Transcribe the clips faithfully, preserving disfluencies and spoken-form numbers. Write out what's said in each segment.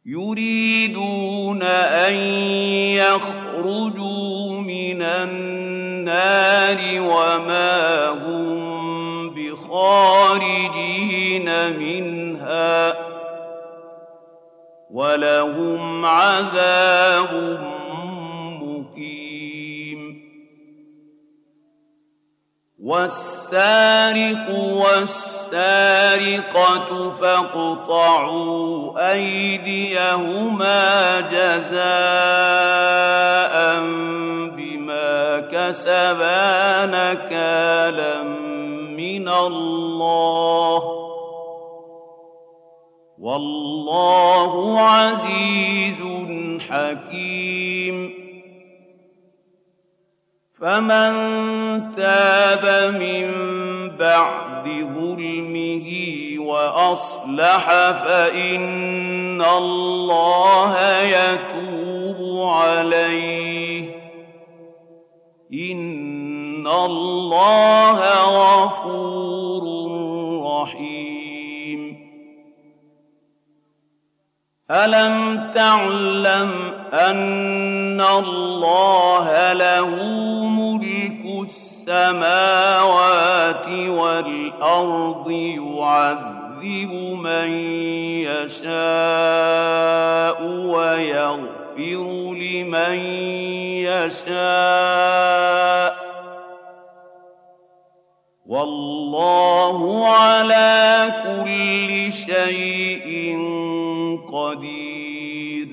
يريدون أن يخرجوا من النار وما هم بخارجين منها ولهم عذاب مقيم. والسارق والسارقة فاقطعوا أيديهما جزاء بما كسبا نكالا من الله والله عزيز حكيم. فمن تاب من بعد ظلمه وأصلح فإن الله يتوب عليه إن الله غفور رحيم. ألم تعلم أن الله له ملك السماوات والأرض يعذب من يشاء ويغفر لمن يشاء والله على كل شيء قدير.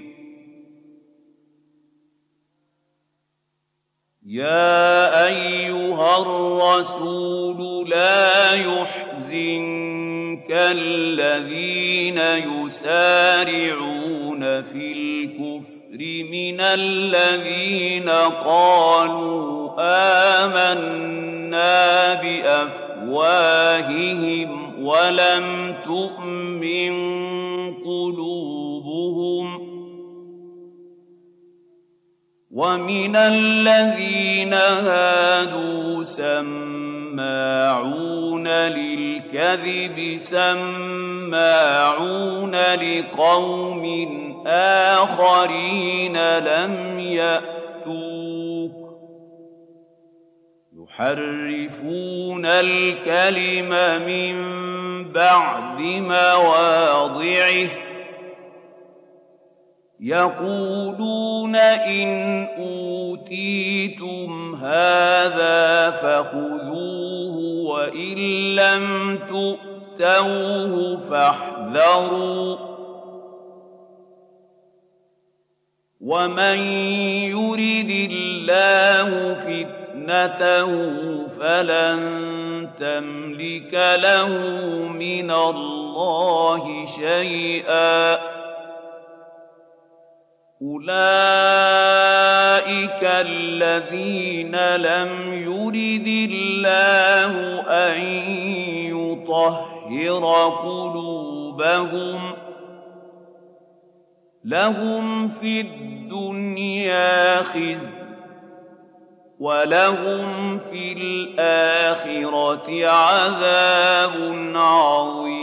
يا أيها الرسول لا يحزنك الذين يسارعون في الكفر من الذين قالوا آمنا بأفواههم ولم تؤمن قلوبهم ومن الذين هادوا سماعون للكذب سماعون لقوم آخرين لم يأتوك يحرفون الكلم من بعد مواضعه يقولون إن أوتيتم هذا فخذوه وإن لم تؤتوه فاحذروا ومن يرد الله فتنته فلن تملك له من الله شيئا أولئك الذين لم يرد الله أن يطهر قلوبهم لهم في الدنيا خزي ولهم في الآخرة عذاب عظيم.